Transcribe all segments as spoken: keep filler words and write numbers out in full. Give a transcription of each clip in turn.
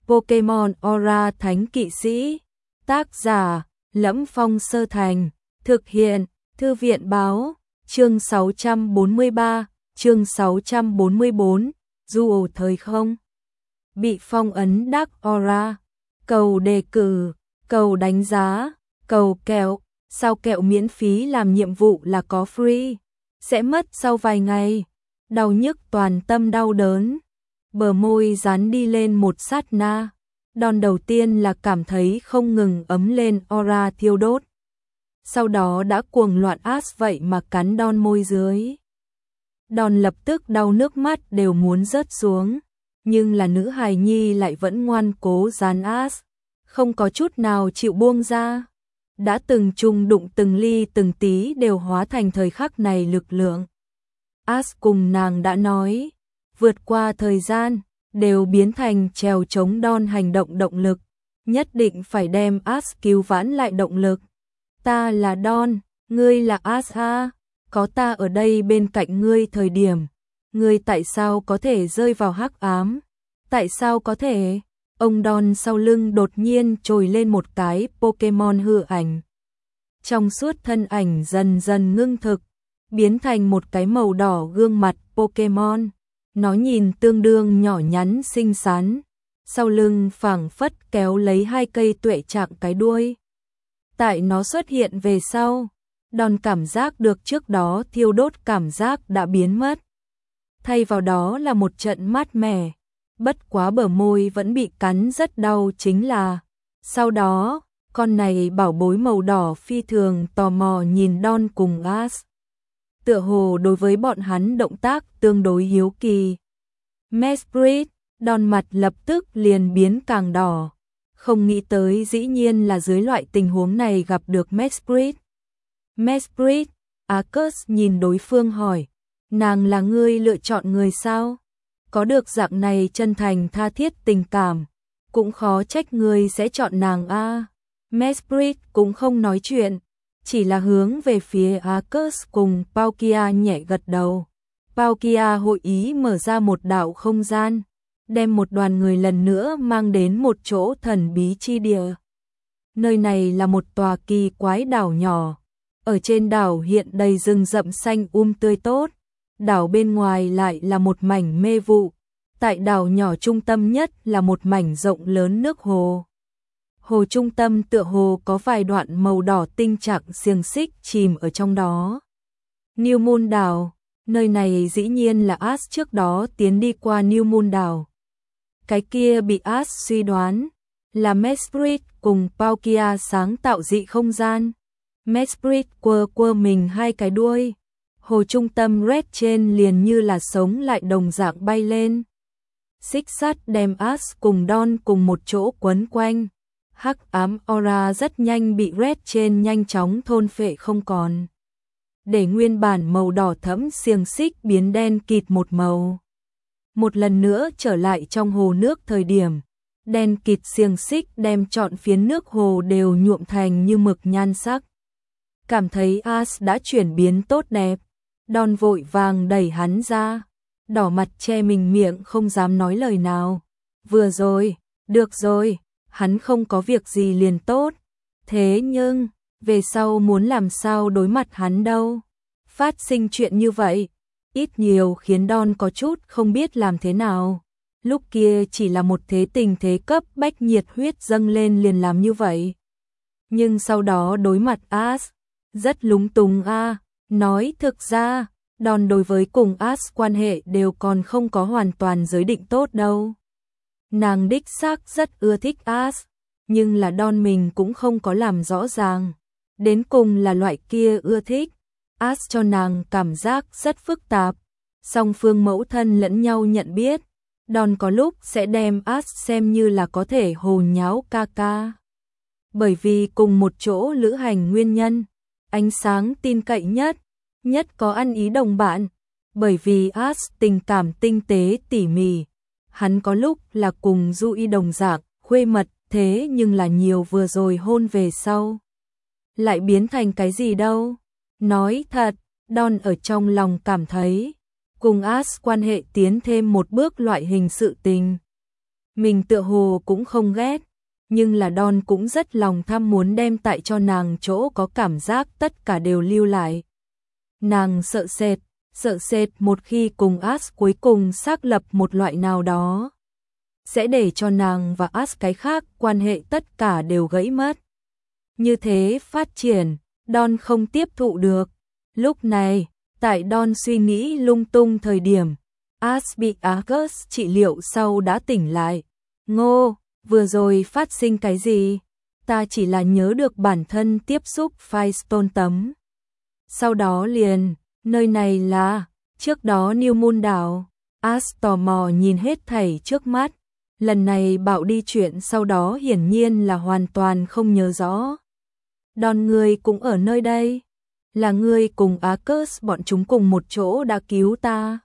Pokemon Aura Thánh Kỵ Sĩ. Tác giả: Lẫm Phong Sơ Thành. Thực hiện: Thư viện Báo. Chương sáu trăm bốn mươi ba, chương sáu trăm bốn mươi bốn, du ổ thời không. Bị phong ấn Dark Aura. Cầu đề cử, cầu đánh giá, cầu kẹo. Sao kẹo miễn phí làm nhiệm vụ là có free. Sẽ mất sau vài ngày. Đau nhức toàn tâm đau đớn. Bờ môi dán đi lên một sát na. Đòn đầu tiên là cảm thấy không ngừng ấm lên aura thiêu đốt. Sau đó đã cuồng loạn ác vậy mà cắn đòn môi dưới. Đòn lập tức đau nước mắt đều muốn rớt xuống. Nhưng là nữ hài nhi lại vẫn ngoan cố dán ác. Không có chút nào chịu buông ra. Đã từng chung đụng từng ly từng tí đều hóa thành thời khắc này lực lượng. As cùng nàng đã nói, vượt qua thời gian, đều biến thành trèo chống đòn hành động động lực. Nhất định phải đem As cứu vãn lại động lực. Ta là Đon, ngươi là As a, có ta ở đây bên cạnh ngươi thời điểm. Ngươi tại sao có thể rơi vào hắc ám? Tại sao có thể? Ông Đon sau lưng đột nhiên trồi lên một cái Pokemon hư ảnh. Trong suốt thân ảnh dần dần ngưng thực, biến thành một cái màu đỏ gương mặt Pokemon. Nó nhìn tương đương nhỏ nhắn xinh xắn, sau lưng phảng phất kéo lấy hai cây tuệ trạng cái đuôi. Tại nó xuất hiện về sau, Đòn cảm giác được trước đó thiêu đốt cảm giác đã biến mất. Thay vào đó là một trận mát mẻ, bất quá bờ môi vẫn bị cắn rất đau chính là. Sau đó, con này bảo bối màu đỏ phi thường tò mò nhìn Đon cùng As. Tựa hồ đối với bọn hắn động tác tương đối hiếu kỳ. Mesprit, Đon mặt lập tức liền biến càng đỏ. Không nghĩ tới dĩ nhiên là dưới loại tình huống này gặp được Mesprit. Mesprit, Arcus nhìn đối phương hỏi, nàng là ngươi lựa chọn người sao? Có được dạng này chân thành tha thiết tình cảm, cũng khó trách ngươi sẽ chọn nàng a. À. Mesprit cũng không nói chuyện, chỉ là hướng về phía Arcus cùng Palkia nhẹ gật đầu. Palkia hội ý mở ra một đạo không gian, đem một đoàn người lần nữa mang đến một chỗ thần bí chi địa. Nơi này là một tòa kỳ quái đảo nhỏ. Ở trên đảo hiện đầy rừng rậm xanh um tươi tốt. Đảo bên ngoài lại là một mảnh mê vụ. Tại đảo nhỏ trung tâm nhất là một mảnh rộng lớn nước hồ. Hồ trung tâm tựa hồ có vài đoạn màu đỏ tinh trạng xiềng xích chìm ở trong đó. New Moon đảo, nơi này dĩ nhiên là As trước đó tiến đi qua New Moon đảo. Cái kia bị As suy đoán là Mesprit cùng Palkia sáng tạo dị không gian. Mesprit quơ quơ mình hai cái đuôi. Hồ trung tâm red trên liền như là sống lại đồng dạng bay lên. Xích sắt đem As cùng Đon cùng một chỗ quấn quanh. Hắc ám aura rất nhanh bị red trên nhanh chóng thôn phệ không còn. Để nguyên bản màu đỏ thẫm xiềng xích biến đen kịt một màu. Một lần nữa trở lại trong hồ nước thời điểm, đen kịt xiềng xích đem trọn phiến nước hồ đều nhuộm thành như mực nhan sắc. Cảm thấy As đã chuyển biến tốt đẹp, Đon vội vàng đẩy hắn ra, đỏ mặt che mình miệng không dám nói lời nào. Vừa rồi, được rồi, hắn không có việc gì liền tốt. Thế nhưng, về sau muốn làm sao đối mặt hắn đâu. Phát sinh chuyện như vậy, ít nhiều khiến Đon có chút không biết làm thế nào. Lúc kia chỉ là một thế tình thế cấp bách nhiệt huyết dâng lên liền làm như vậy. Nhưng sau đó đối mặt As, rất lúng túng a. À. Nói thực ra, Đon đối với cùng As quan hệ đều còn không có hoàn toàn giới định tốt đâu. Nàng đích xác rất ưa thích As, nhưng là Đon mình cũng không có làm rõ ràng. Đến cùng là loại kia ưa thích. As cho nàng cảm giác rất phức tạp. Song phương mẫu thân lẫn nhau nhận biết. Đon có lúc sẽ đem As xem như là có thể hồ nháo ca ca. Bởi vì cùng một chỗ lữ hành nguyên nhân, ánh sáng tin cậy nhất, nhất có ăn ý đồng bạn. Bởi vì As tình cảm tinh tế tỉ mỉ, hắn có lúc là cùng Du Y đồng dạng, khuê mật, thế nhưng là nhiều vừa rồi hôn về sau. Lại biến thành cái gì đâu? Nói thật, Đon ở trong lòng cảm thấy, cùng As quan hệ tiến thêm một bước loại hình sự tình. Mình tựa hồ cũng không ghét, nhưng là Don cũng rất lòng tham muốn đem tại cho nàng chỗ có cảm giác tất cả đều lưu lại. Nàng sợ sệt, sợ sệt một khi cùng Ash cuối cùng xác lập một loại nào đó, sẽ để cho nàng và Ash cái khác quan hệ tất cả đều gãy mất. Như thế phát triển, Don không tiếp thụ được. Lúc này, tại Don suy nghĩ lung tung thời điểm, Ash bị Argus trị liệu sau đã tỉnh lại. Ngô, vừa rồi phát sinh cái gì? Ta chỉ là nhớ được bản thân tiếp xúc Firestone tấm. Sau đó liền, nơi này là, trước đó New Moon đảo. Ash tò mò nhìn hết thảy trước mắt. Lần này bảo đi chuyện sau đó hiển nhiên là hoàn toàn không nhớ rõ. Don ngươi cũng ở nơi đây. Là ngươi cùng Argus bọn chúng cùng một chỗ đã cứu ta.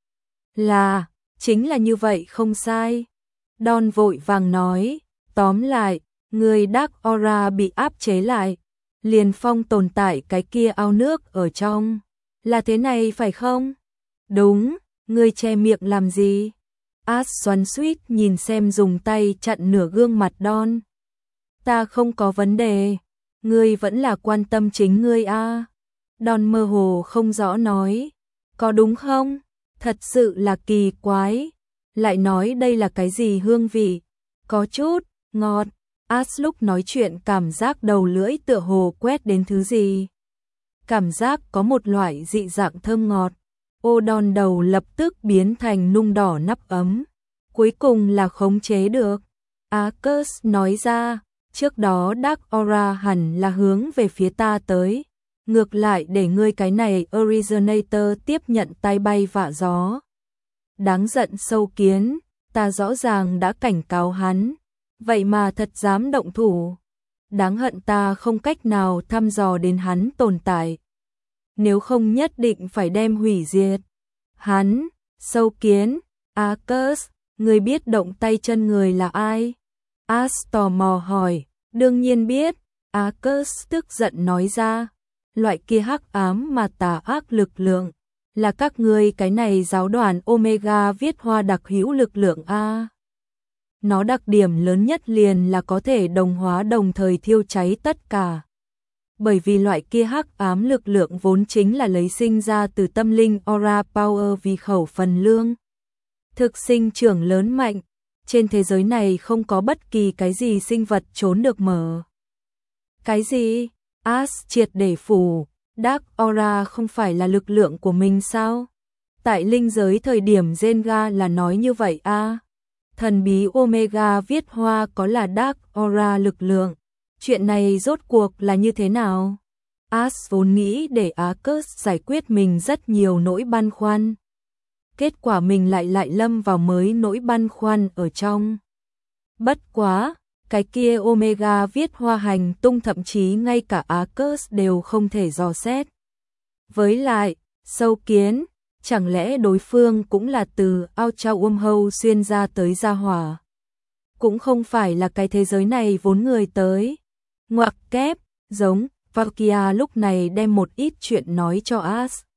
Là, chính là như vậy không sai. Don vội vàng nói, tóm lại, người Dark Aura bị áp chế lại, liền phong tồn tại cái kia ao nước ở trong. Là thế này phải không? Đúng, ngươi che miệng làm gì? Ash xoắn xuýt nhìn xem dùng tay chặn nửa gương mặt Don. Ta không có vấn đề, ngươi vẫn là quan tâm chính ngươi a. À. Don mơ hồ không rõ nói, có đúng không? Thật sự là kỳ quái. Lại nói đây là cái gì hương vị? Có chút ngọt. Ash lúc nói chuyện cảm giác đầu lưỡi tựa hồ quét đến thứ gì. Cảm giác có một loại dị dạng thơm ngọt. Ô Don đầu lập tức biến thành nung đỏ nắp ấm. Cuối cùng là khống chế được. Argus nói ra, trước đó Dark Aura hẳn là hướng về phía ta tới. Ngược lại để ngươi cái này Originator tiếp nhận tay bay vạ gió. Đáng giận sâu kiến, ta rõ ràng đã cảnh cáo hắn, vậy mà thật dám động thủ. Đáng hận ta không cách nào thăm dò đến hắn tồn tại. Nếu không nhất định phải đem hủy diệt. Hắn, sâu kiến, Argus, ngươi biết động tay chân người là ai? Ash tò mò hỏi, đương nhiên biết. Argus tức giận nói ra, loại kia hắc ám mà tà ác lực lượng. Là các ngươi cái này giáo đoàn Omega viết hoa đặc hữu lực lượng A. Nó đặc điểm lớn nhất liền là có thể đồng hóa đồng thời thiêu cháy tất cả. Bởi vì loại kia hắc ám lực lượng vốn chính là lấy sinh ra từ tâm linh Aura Power vì khẩu phần lương. Thực sinh trưởng lớn mạnh, trên thế giới này không có bất kỳ cái gì sinh vật trốn được mở. Cái gì? Ash triệt để phủ. Dark Aura không phải là lực lượng của mình sao? Tại linh giới thời điểm Zenga là nói như vậy a. À? Thần bí Omega viết hoa có là Dark Aura lực lượng. Chuyện này rốt cuộc là như thế nào? Ash vốn nghĩ để Argus giải quyết mình rất nhiều nỗi băn khoăn. Kết quả mình lại lại lâm vào mới nỗi băn khoăn ở trong. Bất quá, cái kia Omega viết hoa hành tung thậm chí ngay cả Argus đều không thể dò xét. Với lại, sâu kiến, chẳng lẽ đối phương cũng là từ ao trao um hâu xuyên ra tới gia hỏa. Cũng không phải là cái thế giới này vốn người tới. Ngoặc kép, giống, Valkia lúc này đem một ít chuyện nói cho Ash.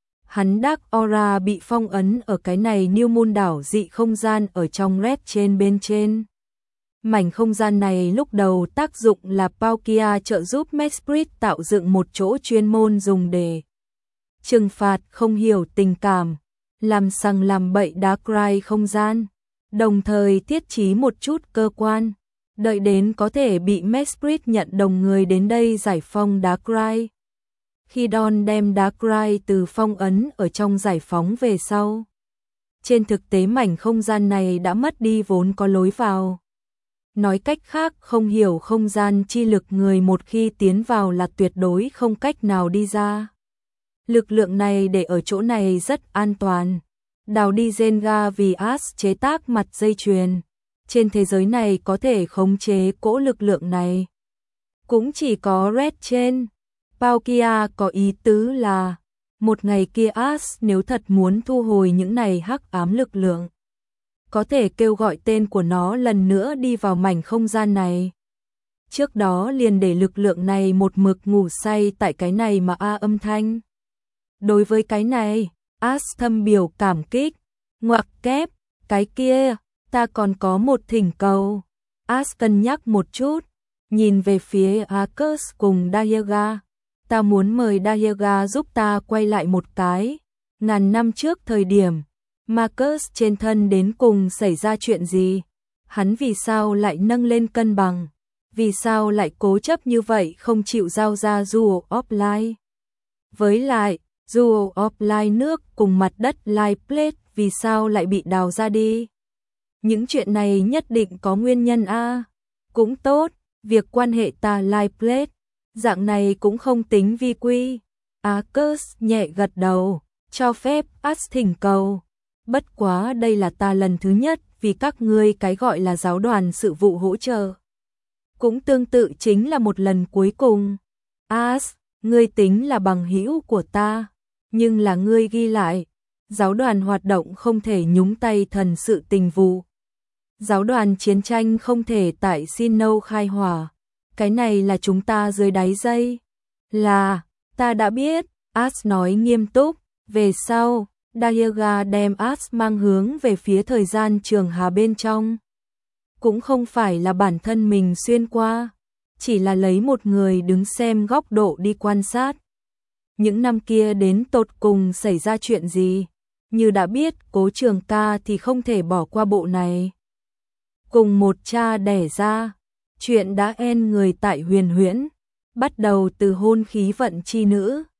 Hắn Dark Aura bị phong ấn ở cái này New Moon đảo dị không gian ở trong Red trên bên trên. Mảnh không gian này lúc đầu tác dụng là Palkia trợ giúp Mesprit tạo dựng một chỗ chuyên môn dùng để trừng phạt không hiểu tình cảm, làm sằng làm bậy Darkrai không gian, đồng thời thiết trí một chút cơ quan, đợi đến có thể bị Mesprit nhận đồng người đến đây giải phóng Darkrai. Khi Don đem Darkrai từ phong ấn ở trong giải phóng về sau, trên thực tế mảnh không gian này đã mất đi vốn có lối vào. Nói cách khác không hiểu không gian chi lực người một khi tiến vào là tuyệt đối không cách nào đi ra. Lực lượng này để ở chỗ này rất an toàn. Đào đi Zenga vì Ash chế tác mặt dây chuyền. Trên thế giới này có thể khống chế cỗ lực lượng này. Cũng chỉ có Red trên. Palkia có ý tứ là một ngày kia Ash nếu thật muốn thu hồi những này hắc ám lực lượng, có thể kêu gọi tên của nó lần nữa đi vào mảnh không gian này. Trước đó liền để lực lượng này một mực ngủ say tại cái này mà a âm thanh. Đối với cái này, Ash thâm biểu cảm kích, ngoặc kép, cái kia, ta còn có một thỉnh cầu. As cân nhắc một chút, nhìn về phía Arcus cùng Dayaga. Ta muốn mời Dayaga giúp ta quay lại một cái. Ngàn năm trước thời điểm, Marcus trên thân đến cùng xảy ra chuyện gì? Hắn vì sao lại nâng lên cân bằng? Vì sao lại cố chấp như vậy không chịu giao ra Jewel of Light? Với lại, Jewel of Light nước cùng mặt đất Light Plate vì sao lại bị đào ra đi? Những chuyện này nhất định có nguyên nhân a. Cũng tốt, việc quan hệ ta Light Plate, dạng này cũng không tính vi quy. Arcus nhẹ gật đầu, cho phép As thỉnh cầu. Bất quá đây là ta lần thứ nhất vì các ngươi cái gọi là giáo đoàn sự vụ hỗ trợ. Cũng tương tự chính là một lần cuối cùng. As, ngươi tính là bằng hữu của ta, nhưng là ngươi ghi lại, giáo đoàn hoạt động không thể nhúng tay thần sự tình vụ. Giáo đoàn chiến tranh không thể tại Sinnoh khai hỏa. Cái này là chúng ta dưới đáy dây. Là, ta đã biết, As nói nghiêm túc. Về sau, Dayaga đem As mang hướng về phía thời gian trường hà bên trong. Cũng không phải là bản thân mình xuyên qua, chỉ là lấy một người đứng xem góc độ đi quan sát. Những năm kia đến tột cùng xảy ra chuyện gì? Như đã biết Cố Trường Ca thì không thể bỏ qua bộ này. Cùng một cha đẻ ra, chuyện đã en người tại Huyền Huyễn, bắt đầu từ hôn khí vận chi nữ.